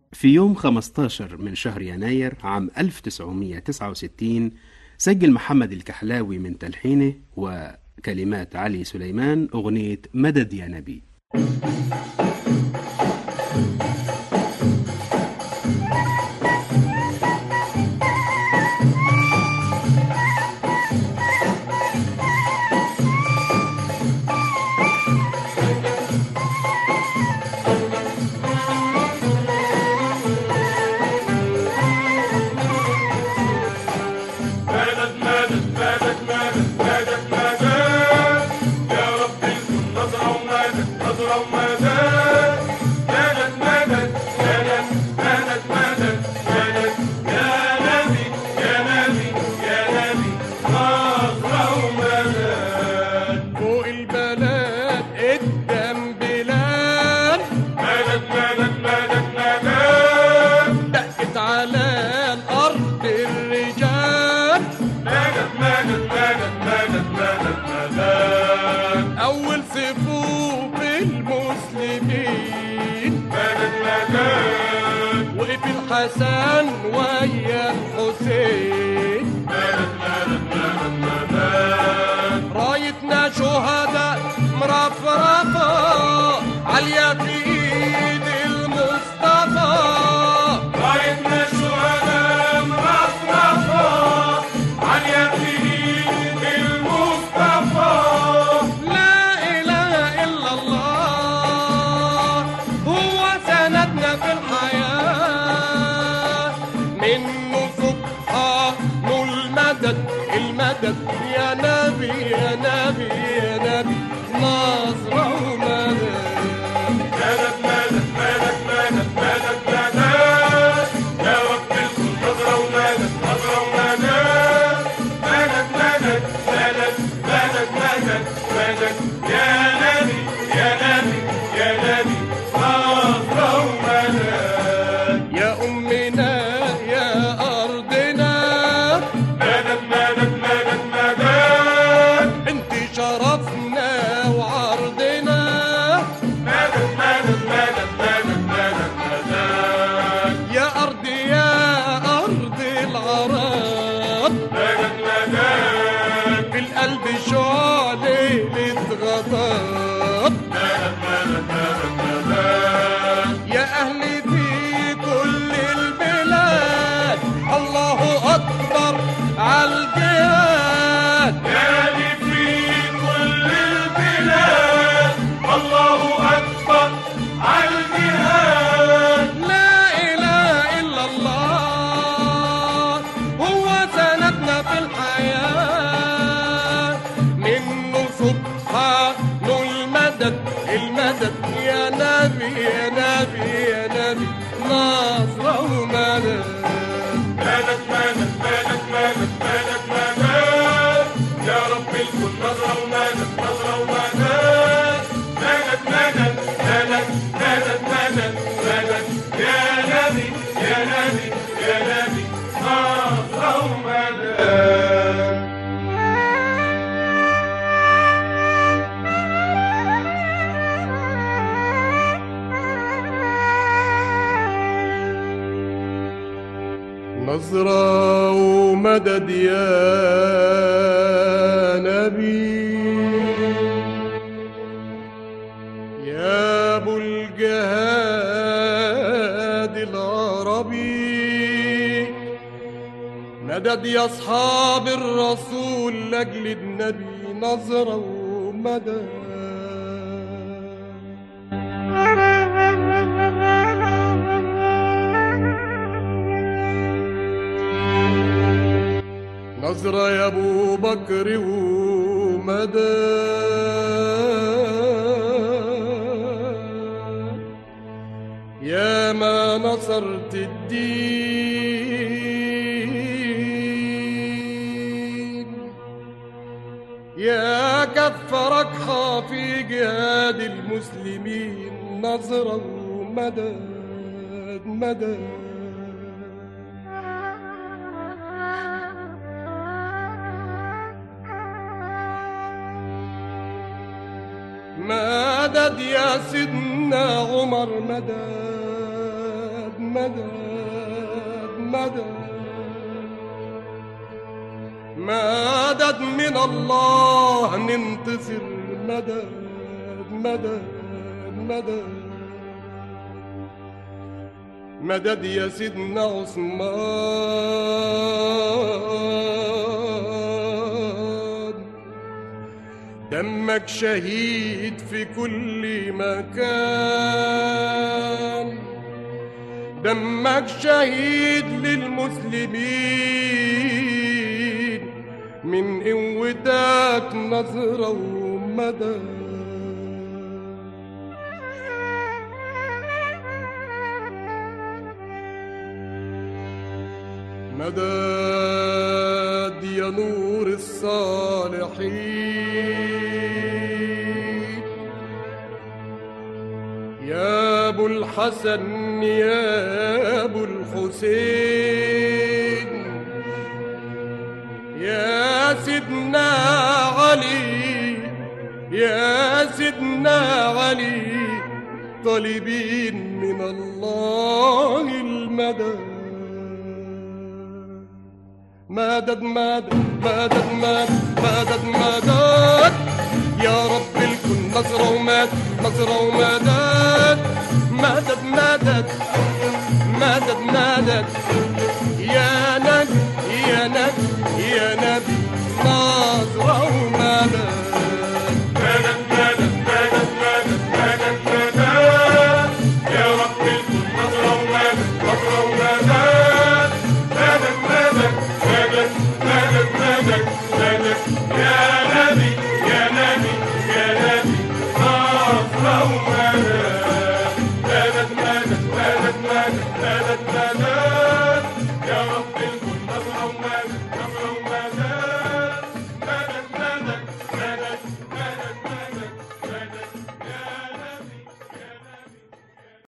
في يوم 15 من شهر يناير عام 1969 سجل محمد الكحلاوي من تلحينه وكلمات علي سليمان أغنية مدد يا نبي. أول صفوف المسلمين وقف الحسن ويا الحسين رايتنا شهداء مرفرفة عالية في ايد المصطفى رايتنا شهداء مرفرفة عالية في ايد المصطفى لا اله الا الله هو سندنا في الحياة منه سبحان المدد المدد يا نبي يا نبي يا نبي نصر ومدد مدد مدد مدد مدد مدد مدد يا رب الكل نصر ومدد نصر ومدد مدد مدد مدد مدد مدد مدد يا نبي يا نبي يا نبي نصر ومدد يا أمنا يا أرضنا مدد مدد مدد مدد انت شرفنا وعرضنا مدد مدد مدد مدد مدد مدد يا أرض العرب مدد مدد في القلب شعلة غضب مدد مدد مدد مدد يا أهلي في كل البلاد الله أكبر عالجهاد يا أهلي في كل البلاد الله أكبر عالجهاد لا إله إلا الله هو سندنا في الحياة منه سبحان المدد المدد يا نبي يا نبي يا نبي نصر ومدد مدد مدد مدد مدد مدد مدد يا رب الكل نصر ومدد نصر ومدد مدد مدد مدد مدد مدد مدد يا نبي يا نبي يا نبي نصر ومدد نصرة ومدد يا نبي يا أبو الجهاد العربي مدد يا أصحاب الرسول لأجل النبي نصرة ومدد نصرة يا أبو بكر ومدد يا ما نصرت الدين يا كفرك في جهاد المسلمين نصرة ومدد مدد مدد يا سيدنا عمر مدد مدد مدد مدد من الله ننتصر مدد مدد مدد مدد يا سيدنا عثمان دمك شهيد في كل مكان دمك شهيد للمسلمين من قوتك نصرة ومدد مدد يا نور الصالحين يا ابو الحسن يا ابو الحسين يا سيدنا علي يا سيدنا علي طالبين من الله المدد مدد مدد مدد مدد مدد مدد يا رب الكل نصرة ومدد نصرة ومدد مدد مدد مدد مدد يا نبي يا نبي يا نبي نصرة ومدد مدد مدد مدد مدد مدد مدد يا رب الكل نصرة ومدد نصرة ومدد مدد مدد مدد مدد مدد مدد يا نبي يا نبي يا نبي نصرة ومدد مدد مدد مدد مدد مدد